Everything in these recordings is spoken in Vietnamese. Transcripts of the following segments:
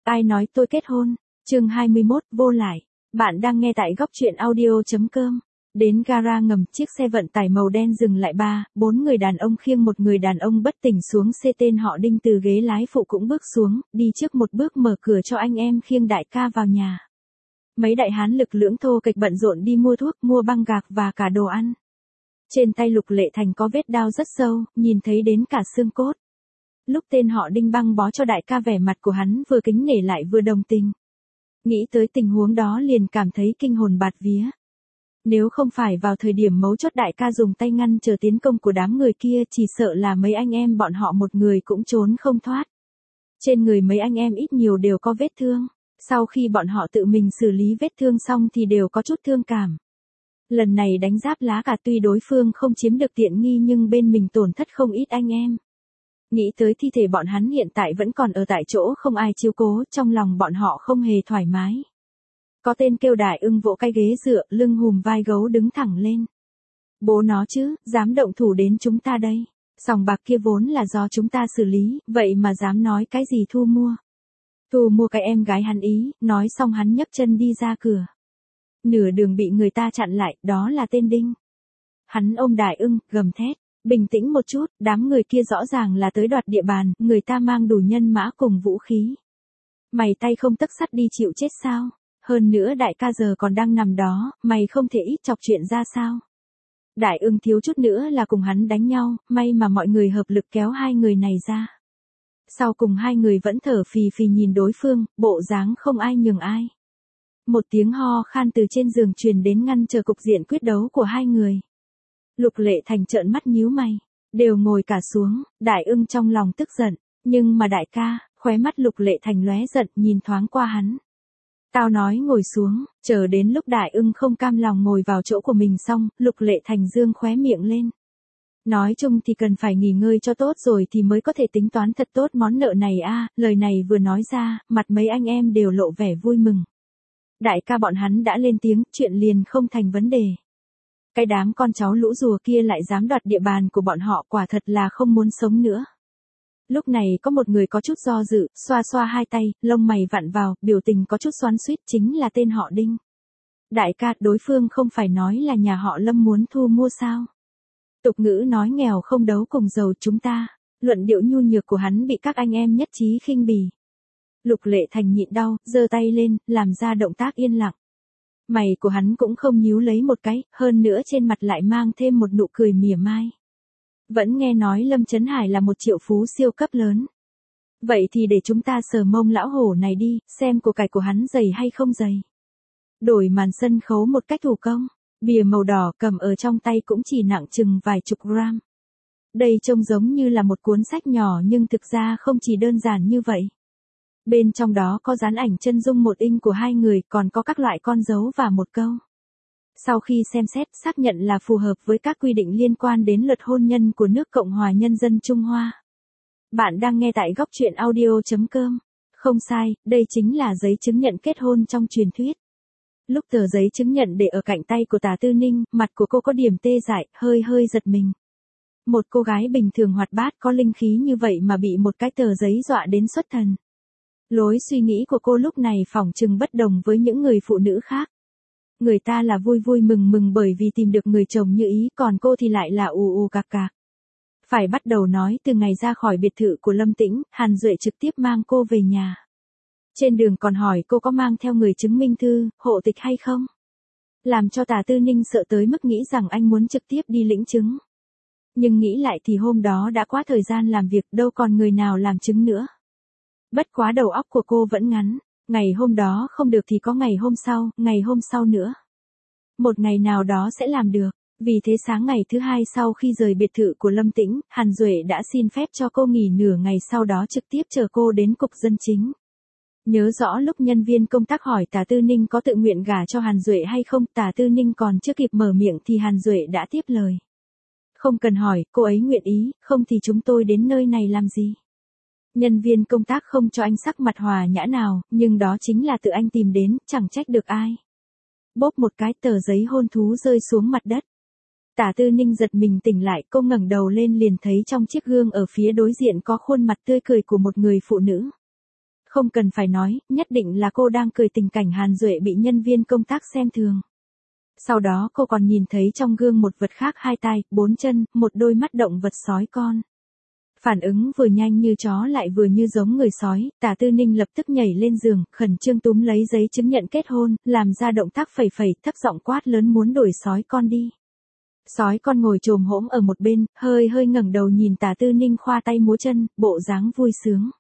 Ai nói tôi kết hôn? Chương 21, vô lại. Bạn đang nghe tại góc truyện audio.com. Đến gara ngầm, chiếc xe vận tải màu đen dừng lại 4 người đàn ông khiêng một người đàn ông bất tỉnh xuống xe, tên họ Đinh từ ghế lái phụ cũng bước xuống, đi trước một bước mở cửa cho anh em khiêng đại ca vào nhà. Mấy đại hán lực lưỡng thô kịch bận rộn đi mua thuốc, mua băng gạc và cả đồ ăn. Trên tay Lục Lệ Thành có vết đao rất sâu, nhìn thấy đến cả xương cốt. Lúc tên họ Đinh băng bó cho đại ca, vẻ mặt của hắn vừa kính nể lại vừa đồng tình. Nghĩ tới tình huống đó liền cảm thấy kinh hồn bạt vía. Nếu không phải vào thời điểm mấu chốt đại ca dùng tay ngăn chờ tiến công của đám người kia, chỉ sợ là mấy anh em bọn họ một người cũng trốn không thoát. Trên người mấy anh em ít nhiều đều có vết thương. Sau khi bọn họ tự mình xử lý vết thương xong thì đều có chút thương cảm. Lần này đánh giáp lá cả, tuy đối phương không chiếm được tiện nghi nhưng bên mình tổn thất không ít anh em. Nghĩ tới thi thể bọn hắn hiện tại vẫn còn ở tại chỗ không ai chiếu cố, trong lòng bọn họ không hề thoải mái. Có tên kêu Đại Ưng vỗ cái ghế dựa, lưng hùm vai gấu đứng thẳng lên. Bố nó chứ, dám động thủ đến chúng ta đây. Sòng bạc kia vốn là do chúng ta xử lý, vậy mà dám nói cái gì thu mua. Thu mua cái em gái hắn ý, nói xong hắn nhấc chân đi ra cửa. Nửa đường bị người ta chặn lại, đó là tên Đinh. Hắn ôm Đại Ưng, gầm thét. Bình tĩnh một chút, đám người kia rõ ràng là tới đoạt địa bàn, người ta mang đủ nhân mã cùng vũ khí. Mày tay không tấc sắt đi chịu chết sao? Hơn nữa đại ca giờ còn đang nằm đó, mày không thể ít chọc chuyện ra sao? Đại Ưng thiếu chút nữa là cùng hắn đánh nhau, may mà mọi người hợp lực kéo hai người này ra. Sau cùng hai người vẫn thở phì phì nhìn đối phương, bộ dáng không ai nhường ai. Một tiếng ho khan từ trên giường truyền đến ngăn trở cục diện quyết đấu của hai người. Lục Lệ Thành trợn mắt nhíu mày, đều ngồi cả xuống. Đại Ưng trong lòng tức giận, nhưng mà đại ca, khóe mắt Lục Lệ Thành lóe giận, nhìn thoáng qua hắn. Tao nói ngồi xuống, chờ đến lúc Đại Ưng không cam lòng ngồi vào chỗ của mình xong, Lục Lệ Thành dương khóe miệng lên. Nói chung thì cần phải nghỉ ngơi cho tốt rồi thì mới có thể tính toán thật tốt món nợ này a. Lời này vừa nói ra, mặt mấy anh em đều lộ vẻ vui mừng. Đại ca bọn hắn đã lên tiếng, chuyện liền không thành vấn đề. Cái đám con cháu lũ rùa kia lại dám đoạt địa bàn của bọn họ, quả thật là không muốn sống nữa. Lúc này có một người có chút do dự, xoa xoa hai tay, lông mày vặn vào, biểu tình có chút xoắn xuýt, chính là tên họ Đinh. Đại ca, đối phương không phải nói là nhà họ Lâm muốn thu mua sao? Tục ngữ nói nghèo không đấu cùng giàu chúng ta. Luận điệu nhu nhược của hắn bị các anh em nhất trí khinh bỉ. Lục Lệ Thành nhịn đau, giơ tay lên, làm ra động tác yên lặng. Mày của hắn cũng không nhíu lấy một cái, hơn nữa trên mặt lại mang thêm một nụ cười mỉa mai. Vẫn nghe nói Lâm Chấn Hải là một triệu phú siêu cấp lớn. Vậy thì để chúng ta sờ mông lão hổ này đi, xem của cải của hắn dày hay không dày. Đổi màn sân khấu một cách thủ công, bìa màu đỏ cầm ở trong tay cũng chỉ nặng chừng vài chục gram. Đây trông giống như là một cuốn sách nhỏ nhưng thực ra không chỉ đơn giản như vậy. Bên trong đó có dán ảnh chân dung một inch của hai người, còn có các loại con dấu và một câu. Sau khi xem xét, xác nhận là phù hợp với các quy định liên quan đến luật hôn nhân của nước Cộng hòa Nhân dân Trung Hoa. Bạn đang nghe tại góc truyện audio.com. Không sai, đây chính là giấy chứng nhận kết hôn trong truyền thuyết. Lúc tờ giấy chứng nhận để ở cạnh tay của Tả Tư Ninh, mặt của cô có điểm tê dại, hơi giật mình. Một cô gái bình thường hoạt bát có linh khí như vậy mà bị một cái tờ giấy dọa đến xuất thần. Lối suy nghĩ của cô lúc này phỏng chừng bất đồng với những người phụ nữ khác. Người ta là vui vui mừng mừng bởi vì tìm được người chồng như ý, còn cô thì lại là ù cạc cạc. Phải bắt đầu nói từ ngày ra khỏi biệt thự của Lâm Tĩnh, Hàn Duệ trực tiếp mang cô về nhà. Trên đường còn hỏi cô có mang theo người chứng minh thư, hộ tịch hay không. Làm cho Tả Tư Ninh sợ tới mức nghĩ rằng anh muốn trực tiếp đi lĩnh chứng. Nhưng nghĩ lại thì hôm đó đã quá thời gian làm việc, đâu còn người nào làm chứng nữa. Bất quá đầu óc của cô vẫn ngắn, ngày hôm đó không được thì có ngày hôm sau nữa. Một ngày nào đó sẽ làm được, vì thế sáng ngày thứ hai sau khi rời biệt thự của Lâm Tĩnh, Hàn Duệ đã xin phép cho cô nghỉ nửa ngày, sau đó trực tiếp chở cô đến cục dân chính. Nhớ rõ lúc nhân viên công tác hỏi Tả Tư Ninh có tự nguyện gả cho Hàn Duệ hay không, Tả Tư Ninh còn chưa kịp mở miệng thì Hàn Duệ đã tiếp lời. Không cần hỏi, cô ấy nguyện ý, không thì chúng tôi đến nơi này làm gì. Nhân viên công tác không cho anh sắc mặt hòa nhã nào, nhưng đó chính là tự anh tìm đến, chẳng trách được ai. Bốp một cái, tờ giấy hôn thú rơi xuống mặt đất. Tả Tư Ninh giật mình tỉnh lại, cô ngẩng đầu lên liền thấy trong chiếc gương ở phía đối diện có khuôn mặt tươi cười của một người phụ nữ. Không cần phải nói, nhất định là cô đang cười tình cảnh Hàn Duệ bị nhân viên công tác xem thường. Sau đó cô còn nhìn thấy trong gương một vật khác 2 tay, 4 chân, một đôi mắt động vật sói con. Phản ứng vừa nhanh như chó lại vừa như giống người sói, Tả Tư Ninh lập tức nhảy lên giường, khẩn trương túm lấy giấy chứng nhận kết hôn, làm ra động tác phẩy phẩy, thấp giọng quát lớn muốn đuổi sói con đi. Sói con ngồi chồm hổm ở một bên, hơi hơi ngẩng đầu nhìn Tả Tư Ninh khoa tay múa chân, bộ dáng vui sướng.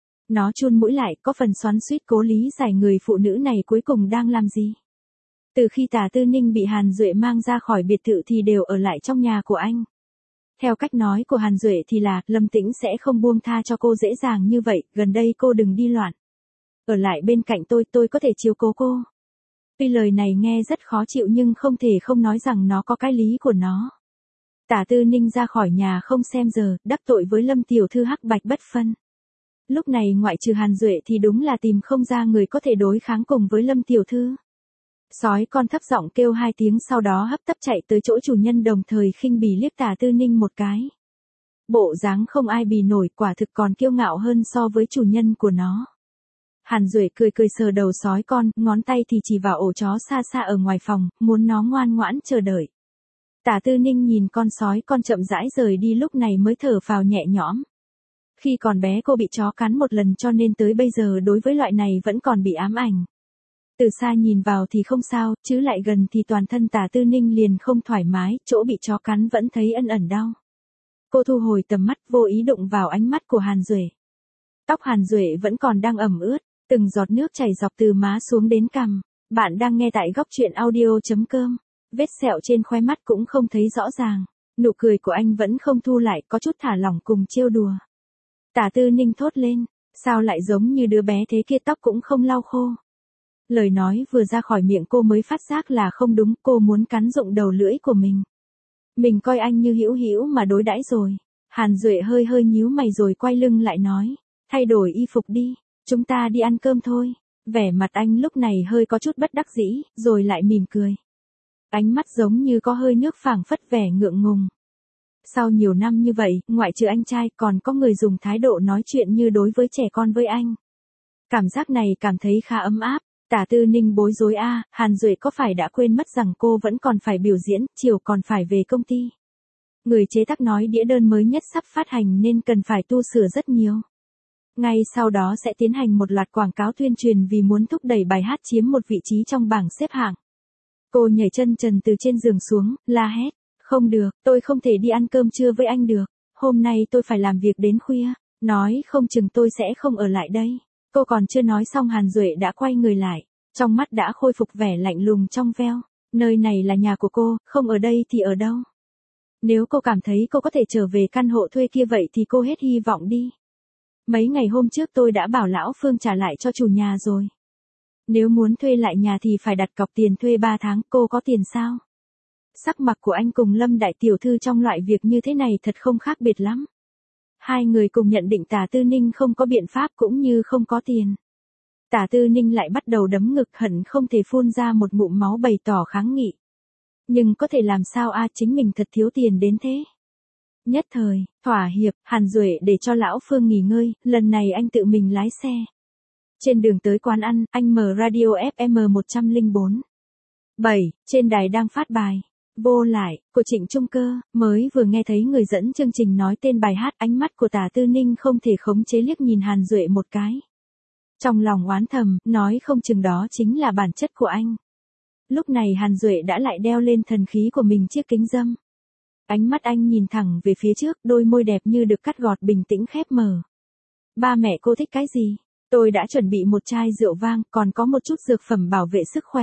Nó chun mũi lại, có phần xoắn xuýt cố lý giải người phụ nữ này cuối cùng đang làm gì. Từ khi Tả Tư Ninh bị Hàn Duệ mang ra khỏi biệt thự thì đều ở lại trong nhà của anh. Theo cách nói của Hàn Duệ thì là, Lâm Tĩnh sẽ không buông tha cho cô dễ dàng như vậy, gần đây cô đừng đi loạn. Ở lại bên cạnh tôi có thể chiếu cố cô. Tuy lời này nghe rất khó chịu nhưng không thể không nói rằng nó có cái lý của nó. Tả Tư Ninh ra khỏi nhà không xem giờ, đắc tội với Lâm tiểu thư hắc bạch bất phân. Lúc này ngoại trừ Hàn Duệ thì đúng là tìm không ra người có thể đối kháng cùng với Lâm tiểu thư. Sói con thấp giọng kêu 2 tiếng sau đó hấp tấp chạy tới chỗ chủ nhân đồng thời khinh bỉ liếc Tả Tư Ninh một cái. Bộ dáng không ai bì nổi quả thực còn kiêu ngạo hơn so với chủ nhân của nó. Hàn Duệ cười cười sờ đầu sói con, ngón tay thì chỉ vào ổ chó xa xa ở ngoài phòng, muốn nó ngoan ngoãn chờ đợi. Tả Tư Ninh nhìn con sói con chậm rãi rời đi lúc này mới thở phào nhẹ nhõm. Khi còn bé cô bị chó cắn một lần cho nên tới bây giờ đối với loại này vẫn còn bị ám ảnh. Từ xa nhìn vào thì không sao, chứ lại gần thì toàn thân Tả Tư Ninh liền không thoải mái, chỗ bị chó cắn vẫn thấy ẩn ẩn đau. Cô thu hồi tầm mắt vô ý đụng vào ánh mắt của Hàn Duệ. Tóc Hàn Duệ vẫn còn đang ẩm ướt, từng giọt nước chảy dọc từ má xuống đến cằm. Bạn đang nghe tại góc truyện audio.com. Vết sẹo trên khóe mắt cũng không thấy rõ ràng. Nụ cười của anh vẫn không thu lại, có chút thả lỏng cùng trêu đùa. Tả Tư Ninh thốt lên, sao lại giống như đứa bé thế kia tóc cũng không lau khô. Lời nói vừa ra khỏi miệng cô mới phát giác là không đúng, cô muốn cắn rụng đầu lưỡi của mình. Mình coi anh như hữu hữu mà đối đãi rồi. Hàn Duệ hơi hơi nhíu mày rồi quay lưng lại nói, thay đổi y phục đi, chúng ta đi ăn cơm thôi. Vẻ mặt anh lúc này hơi có chút bất đắc dĩ, rồi lại mỉm cười. Ánh mắt giống như có hơi nước phảng phất vẻ ngượng ngùng. Sau nhiều năm như vậy, ngoại trừ anh trai còn có người dùng thái độ nói chuyện như đối với trẻ con với anh. Cảm giác này cảm thấy khá ấm áp. Tả Tư Ninh bối rối Hàn Duệ có phải đã quên mất rằng cô vẫn còn phải biểu diễn, chiều còn phải về công ty. Người chế tác nói đĩa đơn mới nhất sắp phát hành nên cần phải tu sửa rất nhiều. Ngay sau đó sẽ tiến hành một loạt quảng cáo tuyên truyền vì muốn thúc đẩy bài hát chiếm một vị trí trong bảng xếp hạng. Cô nhảy chân trần từ trên giường xuống, la hét, không được, tôi không thể đi ăn cơm trưa với anh được, hôm nay tôi phải làm việc đến khuya, nói không chừng tôi sẽ không ở lại đây. Cô còn chưa nói xong Hàn Duệ đã quay người lại, trong mắt đã khôi phục vẻ lạnh lùng trong veo, nơi này là nhà của cô, không ở đây thì ở đâu. Nếu cô cảm thấy cô có thể trở về căn hộ thuê kia vậy thì cô hết hy vọng đi. Mấy ngày hôm trước tôi đã bảo lão Phương trả lại cho chủ nhà rồi. Nếu muốn thuê lại nhà thì phải đặt cọc tiền thuê 3 tháng, cô có tiền sao? Sắc mặt của anh cùng Lâm đại tiểu thư trong loại việc như thế này thật không khác biệt lắm. Hai người cùng nhận định Tả Tư Ninh không có biện pháp cũng như không có tiền. Tả Tư Ninh lại bắt đầu đấm ngực hận không thể phun ra một ngụm máu bày tỏ kháng nghị. Nhưng có thể làm sao chính mình thật thiếu tiền đến thế. Nhất thời, thỏa hiệp, Hàn Duệ để cho lão Phương nghỉ ngơi, lần này anh tự mình lái xe. Trên đường tới quán ăn, anh mở radio FM 104. 7, trên đài đang phát bài. Vô lại, của Trịnh Trung Cơ, mới vừa nghe thấy người dẫn chương trình nói tên bài hát, ánh mắt của Tả Tư Ninh không thể khống chế liếc nhìn Hàn Duệ một cái. Trong lòng oán thầm, nói không chừng đó chính là bản chất của anh. Lúc này Hàn Duệ đã lại đeo lên thần khí của mình chiếc kính râm. Ánh mắt anh nhìn thẳng về phía trước, đôi môi đẹp như được cắt gọt bình tĩnh khép mở. Ba mẹ cô thích cái gì? Tôi đã chuẩn bị một chai rượu vang, còn có một chút dược phẩm bảo vệ sức khỏe.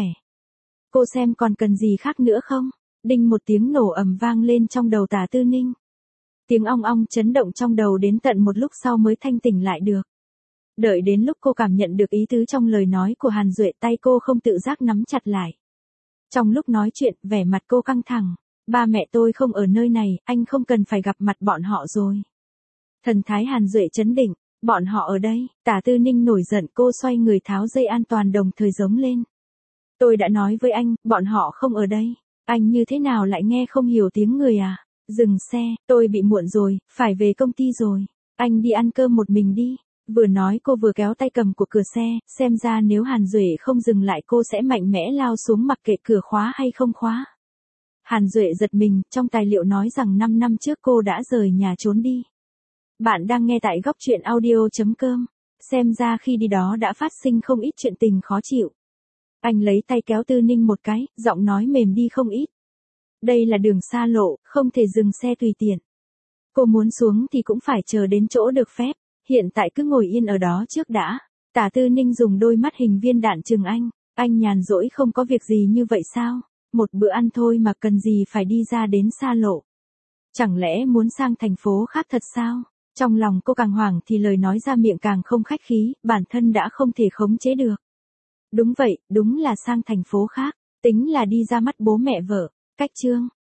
Cô xem còn cần gì khác nữa không? Đinh một tiếng nổ ầm vang lên trong đầu Tả Tư Ninh. Tiếng ong ong chấn động trong đầu đến tận một lúc sau mới thanh tỉnh lại được. Đợi đến lúc cô cảm nhận được ý tứ trong lời nói của Hàn Duệ, tay cô không tự giác nắm chặt lại. Trong lúc nói chuyện, vẻ mặt cô căng thẳng. Ba mẹ tôi không ở nơi này, anh không cần phải gặp mặt bọn họ rồi. Thần thái Hàn Duệ chấn định, bọn họ ở đây. Tả Tư Ninh nổi giận, cô xoay người tháo dây an toàn đồng thời giống lên. Tôi đã nói với anh, bọn họ không ở đây. Anh như thế nào lại nghe không hiểu tiếng người à? Dừng xe, tôi bị muộn rồi, phải về công ty rồi. Anh đi ăn cơm một mình đi. Vừa nói cô vừa kéo tay cầm của cửa xe, xem ra nếu Hàn Duệ không dừng lại cô sẽ mạnh mẽ lao xuống mặc kệ cửa khóa hay không khóa. Hàn Duệ giật mình, trong tài liệu nói rằng 5 năm trước cô đã rời nhà trốn đi. Bạn đang nghe tại góc truyện audio.com. Xem ra khi đi đó đã phát sinh không ít chuyện tình khó chịu. Anh lấy tay kéo Tư Ninh một cái, giọng nói mềm đi không ít. Đây là đường xa lộ, không thể dừng xe tùy tiện. Cô muốn xuống thì cũng phải chờ đến chỗ được phép, hiện tại cứ ngồi yên ở đó trước đã. Tả Tư Ninh dùng đôi mắt hình viên đạn chừng anh nhàn rỗi không có việc gì như vậy sao? Một bữa ăn thôi mà cần gì phải đi ra đến xa lộ. Chẳng lẽ muốn sang thành phố khác thật sao? Trong lòng cô càng hoảng thì lời nói ra miệng càng không khách khí, bản thân đã không thể khống chế được. Đúng vậy, đúng là sang thành phố khác, tính là đi ra mắt bố mẹ vợ. Cách chương